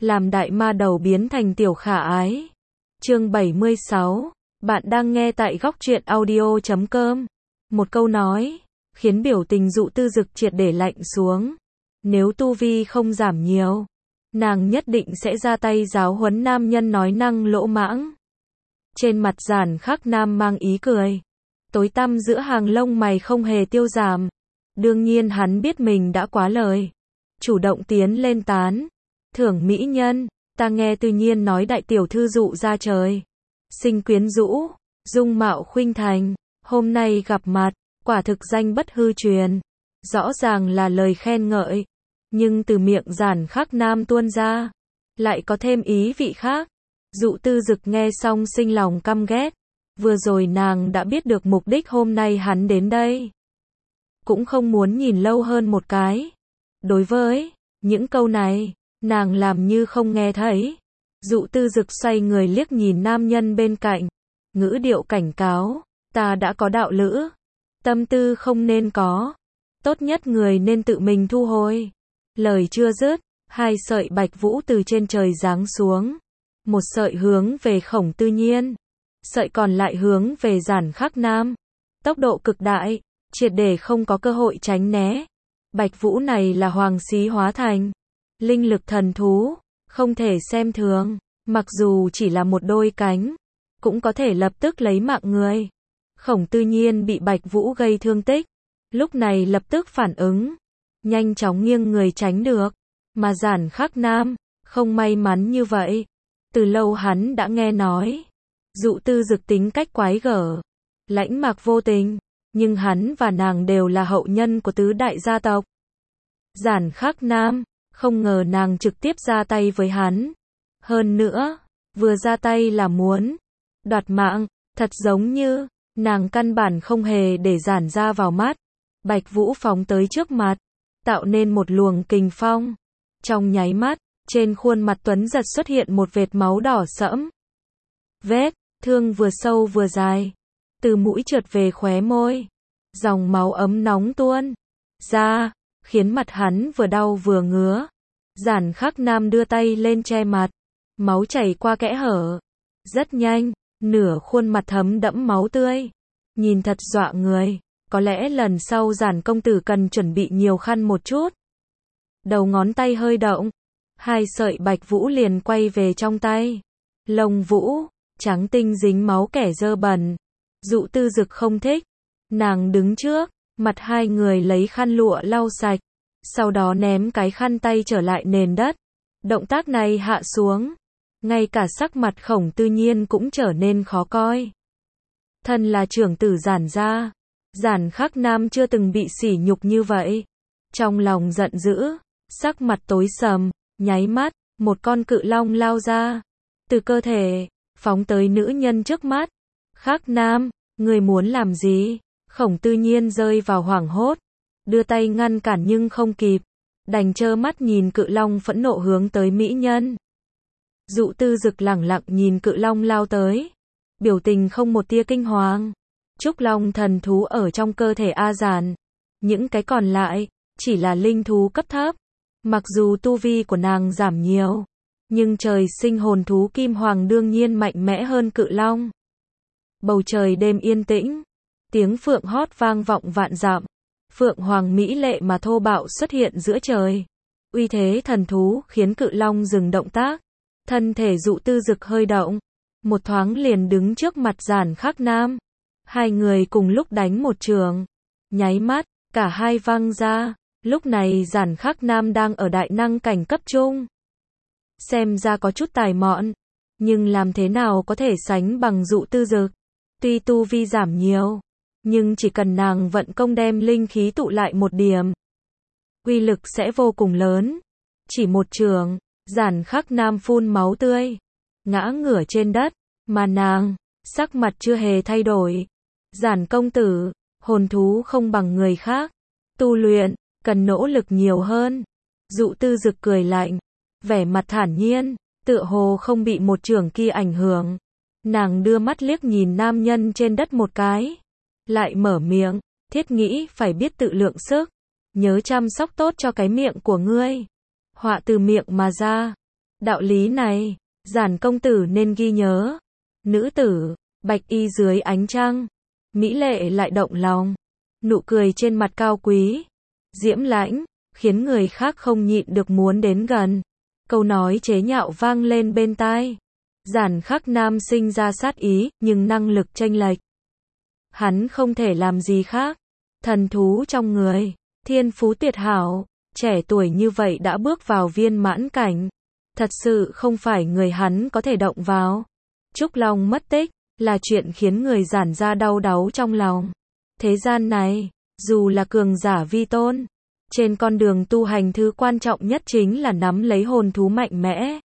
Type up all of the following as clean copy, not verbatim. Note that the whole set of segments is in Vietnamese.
làm đại ma đầu biến thành tiểu khả ái. Chương 76, bạn đang nghe tại góc truyện audio.com. Một câu nói, khiến biểu tình Dụ Tư Dực triệt để lạnh xuống. Nếu tu vi không giảm nhiều, nàng nhất định sẽ ra tay giáo huấn nam nhân nói năng lỗ mãng. Trên mặt Giản Khắc Nam mang ý cười, tối tăm giữa hàng lông mày không hề tiêu giảm. Đương nhiên hắn biết mình đã quá lời, chủ động tiến lên tán thưởng mỹ nhân. Ta nghe Tư Nhiên nói đại tiểu thư Dụ ra trời sinh quyến rũ, dung mạo khuynh thành, hôm nay gặp mặt, quả thực danh bất hư truyền. Rõ ràng là lời khen ngợi, nhưng từ miệng Giản Khắc Nam tuôn ra, lại có thêm ý vị khác. Dụ Tư Dực nghe xong sinh lòng căm ghét. Vừa rồi nàng đã biết được mục đích hôm nay hắn đến đây, cũng không muốn nhìn lâu hơn một cái. Đối với những câu này, nàng làm như không nghe thấy. Dụ Tư Dực xoay người liếc nhìn nam nhân bên cạnh, ngữ điệu cảnh cáo, ta đã có đạo lữ, tâm tư không nên có, tốt nhất người nên tự mình thu hồi. Lời chưa dứt, hai sợi bạch vũ từ trên trời giáng xuống, một sợi hướng về Khổng Tư Nhiên, sợi còn lại hướng về Giản Khắc Nam. Tốc độ cực đại, triệt để không có cơ hội tránh né. Bạch vũ này là hoàng xí hóa thành linh lực thần thú, không thể xem thường, mặc dù chỉ là một đôi cánh, cũng có thể lập tức lấy mạng người. Khổng Tư Nhiên bị Bạch Vũ gây thương tích, lúc này lập tức phản ứng, nhanh chóng nghiêng người tránh được, mà Giản Khắc Nam không may mắn như vậy. Từ lâu hắn đã nghe nói Dụ Tư Dực tính cách quái gở, lãnh mạc vô tình, nhưng hắn và nàng đều là hậu nhân của tứ đại gia tộc. Giản Khắc Nam không ngờ nàng trực tiếp ra tay với hắn. Hơn nữa, vừa ra tay là muốn đoạt mạng, thật giống như nàng căn bản không hề để Giản ra vào mắt. Bạch Vũ phóng tới trước mặt, tạo nên một luồng kình phong. Trong nháy mắt, trên khuôn mặt Tuấn Giật xuất hiện một vệt máu đỏ sẫm. Vết thương vừa sâu vừa dài, từ mũi trượt về khóe môi, dòng máu ấm nóng tuôn ra, khiến mặt hắn vừa đau vừa ngứa. Giản Khắc Nam đưa tay lên che mặt, máu chảy qua kẽ hở. Rất nhanh, nửa khuôn mặt thấm đẫm máu tươi, nhìn thật dọa người. Có lẽ lần sau Giản công tử cần chuẩn bị nhiều khăn một chút. Đầu ngón tay hơi động, hai sợi bạch vũ liền quay về trong tay. Lông vũ trắng tinh dính máu kẻ dơ bẩn. Dụ Tư Dực không thích, nàng đứng trước mặt hai người lấy khăn lụa lau sạch, sau đó ném cái khăn tay trở lại nền đất. Động tác này hạ xuống, ngay cả sắc mặt Khổng Tư Nhiên cũng trở nên khó coi. Thân là trưởng tử Giản gia, Giản Khắc Nam chưa từng bị sỉ nhục như vậy. Trong lòng giận dữ, sắc mặt tối sầm, nháy mắt, một con cự long lao ra, từ cơ thể phóng tới nữ nhân trước mắt. Khắc Nam, người muốn làm gì? Khổng Tư Nhiên rơi vào hoảng hốt, đưa tay ngăn cản nhưng không kịp, đành trơ mắt nhìn cự long phẫn nộ hướng tới mỹ nhân. Dụ Tư Dực lẳng lặng nhìn cự long lao tới, biểu tình không một tia kinh hoàng. Trúc long thần thú ở trong cơ thể A Giản, những cái còn lại chỉ là linh thú cấp thấp. Mặc dù tu vi của nàng giảm nhiều, nhưng trời sinh hồn thú kim hoàng đương nhiên mạnh mẽ hơn cự long. Bầu trời đêm yên tĩnh, tiếng phượng hót vang vọng vạn dặm. Phượng hoàng mỹ lệ mà thô bạo xuất hiện giữa trời. Uy thế thần thú khiến cự long dừng động tác. Thân thể Dụ Tư Dực hơi động, một thoáng liền đứng trước mặt Giản Khắc Nam. Hai người cùng lúc đánh một trường, nháy mắt, cả hai văng ra. Lúc này Giản Khắc Nam đang ở đại năng cảnh cấp trung. Xem ra có chút tài mọn, nhưng làm thế nào có thể sánh bằng Dụ Tư Dực. Tuy tu vi giảm nhiều, nhưng chỉ cần nàng vận công đem linh khí tụ lại một điểm, uy lực sẽ vô cùng lớn. Chỉ một trường, Giản Khắc Nam phun máu tươi, ngã ngửa trên đất, mà nàng, sắc mặt chưa hề thay đổi. Giản công tử, hồn thú không bằng người khác, tu luyện cần nỗ lực nhiều hơn. Dụ Tư Dực cười lạnh, vẻ mặt thản nhiên, tựa hồ không bị một trường kia ảnh hưởng. Nàng đưa mắt liếc nhìn nam nhân trên đất một cái, lại mở miệng, thiết nghĩ phải biết tự lượng sức, nhớ chăm sóc tốt cho cái miệng của ngươi. Họa từ miệng mà ra, Đạo lý này, Giản công tử nên ghi nhớ. Nữ tử, bạch y dưới ánh trăng, mỹ lệ lại động lòng. Nụ cười trên mặt cao quý, diễm lãnh, khiến người khác không nhịn được muốn đến gần. Câu nói chế nhạo vang lên bên tai. Giản Khắc Nam sinh ra sát ý, nhưng năng lực chênh lệch. Hắn không thể làm gì khác. Thần thú trong người, thiên phú tuyệt hảo, trẻ tuổi như vậy đã bước vào viên mãn cảnh. Thật sự không phải người hắn có thể động vào. Trúc Long mất tích, là chuyện khiến người Giản gia đau đáu trong lòng. Thế gian này, dù là cường giả vi tôn, trên con đường tu hành thứ quan trọng nhất chính là nắm lấy hồn thú mạnh mẽ.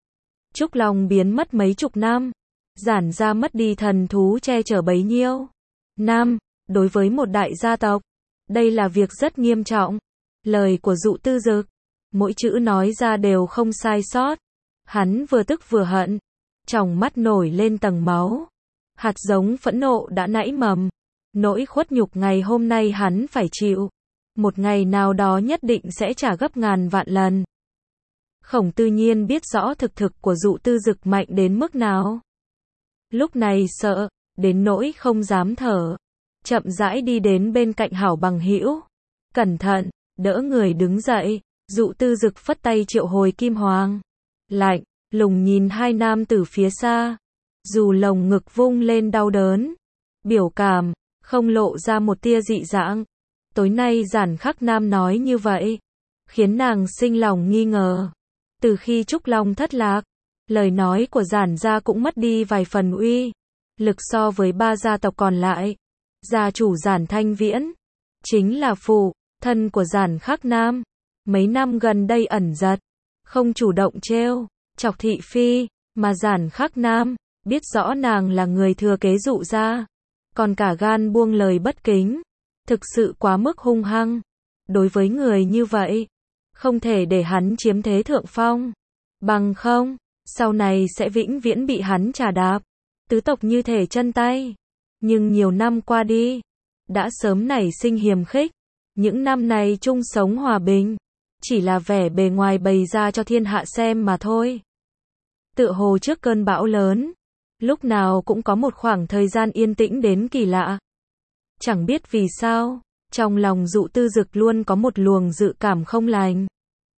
Trúc Long biến mất mấy chục năm, Giản gia mất đi thần thú che chở bấy nhiêu năm, đối với một đại gia tộc, đây là việc rất nghiêm trọng. Lời của Dụ Tư Dực, mỗi chữ nói ra đều không sai sót. Hắn vừa tức vừa hận, trong mắt nổi lên tầng máu. Hạt giống phẫn nộ đã nảy mầm. Nỗi khuất nhục ngày hôm nay hắn phải chịu, một ngày nào đó nhất định sẽ trả gấp ngàn vạn lần. Khổng Tư Nhiên biết rõ thực lực của Dụ Tư Dực mạnh đến mức nào. Lúc này sợ, đến nỗi không dám thở. Chậm rãi đi đến bên cạnh hảo bằng hữu. Cẩn thận, đỡ người đứng dậy. Dụ Tư Dực phất tay triệu hồi Kim Hoàng. Lạnh, lùng nhìn hai nam tử phía xa. Dù lồng ngực vung lên đau đớn, biểu cảm, không lộ ra một tia dị dạng. Tối nay Giản Khắc Nam nói như vậy, khiến nàng sinh lòng nghi ngờ. Từ khi Trúc Long thất lạc, lời nói của Giản gia cũng mất đi vài phần uy lực so với ba gia tộc còn lại. Gia chủ Giản Thanh Viễn, chính là phụ thân của Giản Khắc Nam. Mấy năm gần đây ẩn giật, không chủ động trêu chọc thị phi, mà Giản Khắc Nam biết rõ nàng là người thừa kế Dụ gia, còn cả gan buông lời bất kính, thực sự quá mức hung hăng. Đối với người như vậy, không thể để hắn chiếm thế thượng phong, bằng không, sau này sẽ vĩnh viễn bị hắn trà đạp, tứ tộc như thể chân tay. Nhưng nhiều năm qua đi, đã sớm nảy sinh hiềm khích. Những năm này chung sống hòa bình, chỉ là vẻ bề ngoài bày ra cho thiên hạ xem mà thôi. Tựa hồ trước cơn bão lớn, lúc nào cũng có một khoảng thời gian yên tĩnh đến kỳ lạ. Chẳng biết vì sao, trong lòng Dụ Tư Dực luôn có một luồng dự cảm không lành.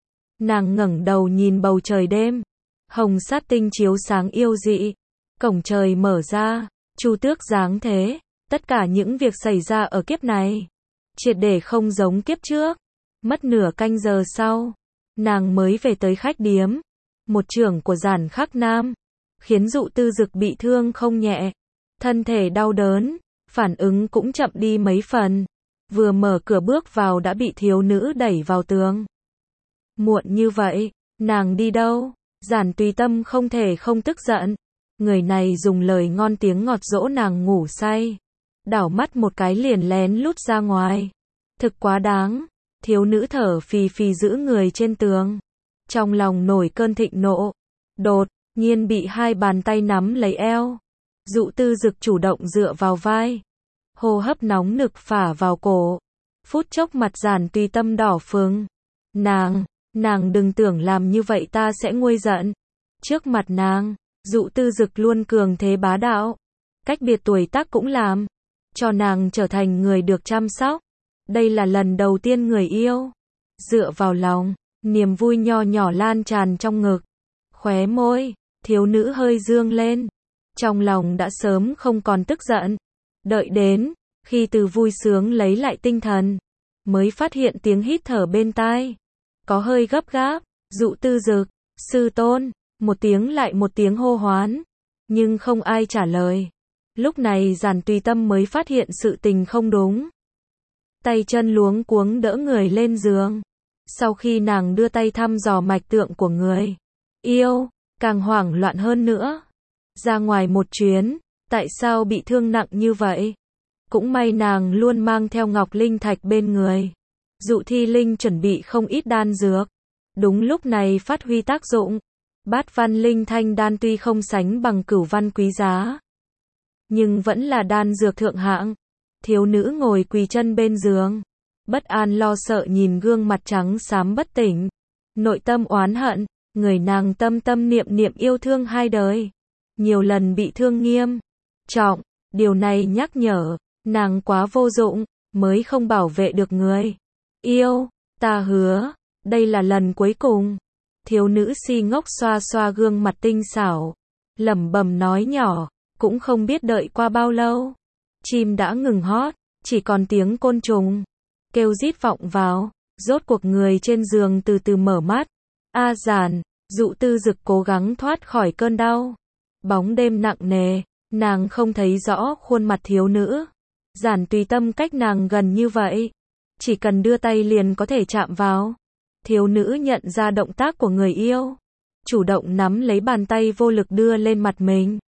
Nàng ngẩng đầu nhìn bầu trời đêm, hồng sát tinh chiếu sáng yêu dị. Cổng trời mở ra, Chu Tước giáng thế. Tất cả những việc xảy ra ở kiếp này, triệt để không giống kiếp trước. Mất nửa canh giờ sau, nàng mới về tới khách điếm. Một chưởng của Giản Khắc Nam khiến Dụ Tư Dực bị thương không nhẹ, thân thể đau đớn, phản ứng cũng chậm đi mấy phần. Vừa mở cửa bước vào đã bị thiếu nữ đẩy vào tường. Muộn như vậy, nàng đi đâu? Giản Tùy Tâm không thể không tức giận. Người này dùng lời ngon tiếng ngọt dỗ nàng ngủ say, đảo mắt một cái liền lén lút ra ngoài. Thực quá đáng. Thiếu nữ thở phì phì giữ người trên tường, trong lòng nổi cơn thịnh nộ. Đột nhiên bị hai bàn tay nắm lấy eo. Dụ Tư Dực chủ động dựa vào vai, hô hấp nóng nực phả vào cổ. Phút chốc mặt Giản Tùy Tâm đỏ phừng. Nàng đừng tưởng làm như vậy ta sẽ nguôi giận. Trước mặt nàng, Dụ Tư Dực luôn cường thế bá đạo. Cách biệt tuổi tác cũng làm cho nàng trở thành người được chăm sóc. Đây là lần đầu tiên người yêu dựa vào lòng, niềm vui nho nhỏ lan tràn trong ngực. Khóe môi thiếu nữ hơi dương lên, trong lòng đã sớm không còn tức giận. Đợi đến khi từ vui sướng lấy lại tinh thần, mới phát hiện tiếng hít thở bên tai có hơi gấp gáp. Dụ Tư Dực, sư tôn. Một tiếng lại một tiếng hô hoán, nhưng không ai trả lời. Lúc này Giản Tùy Tâm mới phát hiện sự tình không đúng. Tay chân luống cuống đỡ người lên giường. Sau khi nàng đưa tay thăm dò mạch tượng của người yêu, càng hoảng loạn hơn nữa. Ra ngoài một chuyến, tại sao bị thương nặng như vậy? Cũng may nàng luôn mang theo Ngọc Linh Thạch bên người. Dụ Thi Linh chuẩn bị không ít đan dược, đúng lúc này phát huy tác dụng. Bát văn linh thanh đan tuy không sánh bằng cửu văn quý giá, nhưng vẫn là đan dược thượng hạng. Thiếu nữ ngồi quỳ chân bên giường, bất an lo sợ nhìn gương mặt trắng xám bất tỉnh, nội tâm oán hận. người nàng tâm tâm niệm niệm yêu thương hai đời. Nhiều lần bị thương nghiêm trọng, điều này nhắc nhở, nàng quá vô dụng, mới không bảo vệ được người yêu. Ta hứa, đây là lần cuối cùng. Thiếu nữ si ngốc xoa xoa gương mặt tinh xảo, lẩm bẩm nói nhỏ, cũng không biết đợi qua bao lâu. Chim đã ngừng hót, chỉ còn tiếng côn trùng kêu rít vọng vào. Rốt cuộc người trên giường từ từ mở mắt. A Giản, Dụ Tư Dực cố gắng thoát khỏi cơn đau. Bóng đêm nặng nề, nàng không thấy rõ khuôn mặt thiếu nữ. Giản Tùy Tâm cách nàng gần như vậy, chỉ cần đưa tay liền có thể chạm vào. Thiếu nữ nhận ra động tác của người yêu, chủ động nắm lấy bàn tay vô lực đưa lên mặt mình.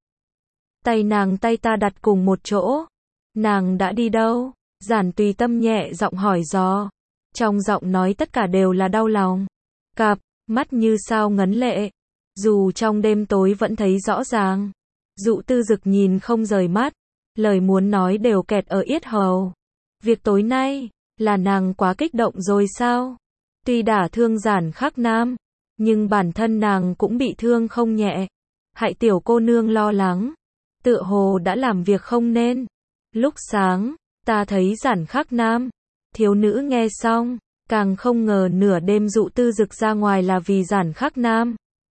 Tay nàng tay ta đặt cùng một chỗ. Nàng đã đi đâu? Giản Tùy Tâm nhẹ giọng hỏi dò. Trong giọng nói tất cả đều là đau lòng. Cặp mắt như sao ngấn lệ, dù trong đêm tối vẫn thấy rõ ràng. Dụ Tư Dực nhìn không rời mắt, lời muốn nói đều kẹt ở yết hầu. Việc tối nay, là nàng quá kích động rồi sao? Tuy đả thương Giản Khắc Nam, nhưng bản thân nàng cũng bị thương không nhẹ. Hại tiểu cô nương lo lắng, tựa hồ đã làm việc không nên. Lúc sáng, ta thấy Giản Khắc Nam. Thiếu nữ nghe xong, càng không ngờ nửa đêm Dụ Tư Dực ra ngoài là vì Giản Khắc Nam.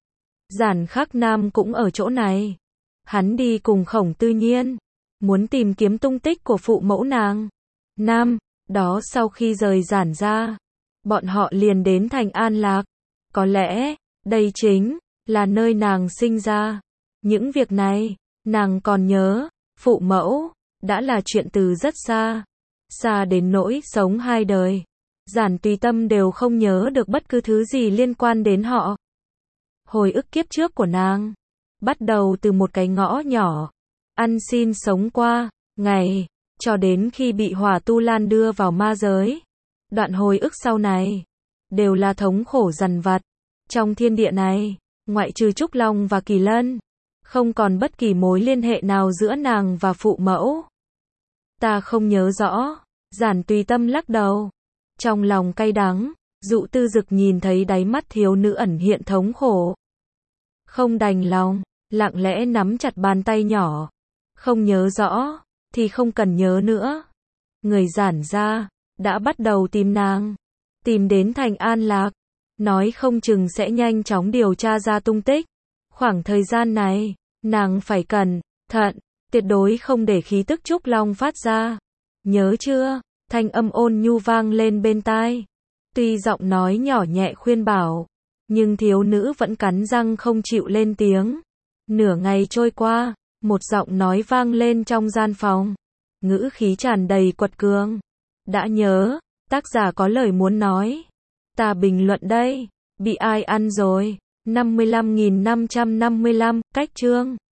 Giản Khắc Nam cũng ở chỗ này. Hắn đi cùng Khổng Tư Nhiên, muốn tìm kiếm tung tích của phụ mẫu nàng. Năm đó sau khi rời Giản ra, bọn họ liền đến thành An Lạc. Có lẽ, đây chính là nơi nàng sinh ra. Những việc này, nàng còn nhớ, phụ mẫu, đã là chuyện từ rất xa. Xa đến nỗi sống hai đời. Giản Tùy Tâm đều không nhớ được bất cứ thứ gì liên quan đến họ. Hồi ức kiếp trước của nàng, bắt đầu từ một cái ngõ nhỏ, ăn xin sống qua ngày, cho đến khi bị Hỏa Tu Lan đưa vào ma giới. Đoạn hồi ức sau này, đều là thống khổ dằn vặt. Trong thiên địa này, ngoại trừ Trúc Long và Kỳ Lân, không còn bất kỳ mối liên hệ nào giữa nàng và phụ mẫu. Ta không nhớ rõ. Giản Tùy Tâm lắc đầu. Trong lòng cay đắng, Dụ Tư Dực nhìn thấy đáy mắt thiếu nữ ẩn hiện thống khổ. Không đành lòng, lặng lẽ nắm chặt bàn tay nhỏ. Không nhớ rõ, thì không cần nhớ nữa. Người Giản ra, đã bắt đầu tìm nàng. Tìm đến thành An Lạc. Nói không chừng sẽ nhanh chóng điều tra ra tung tích. Khoảng thời gian này, nàng phải cẩn thận, tuyệt đối không để khí tức Trúc Long phát ra. Nhớ chưa? Thanh âm ôn nhu vang lên bên tai. Tuy giọng nói nhỏ nhẹ khuyên bảo, nhưng thiếu nữ vẫn cắn răng không chịu lên tiếng. Nửa ngày trôi qua, một giọng nói vang lên trong gian phòng. Ngữ khí tràn đầy quật cường. Đã nhớ, tác giả có lời muốn nói. Ta bình luận đây. Bị ai ăn rồi? 55.555, cách chương.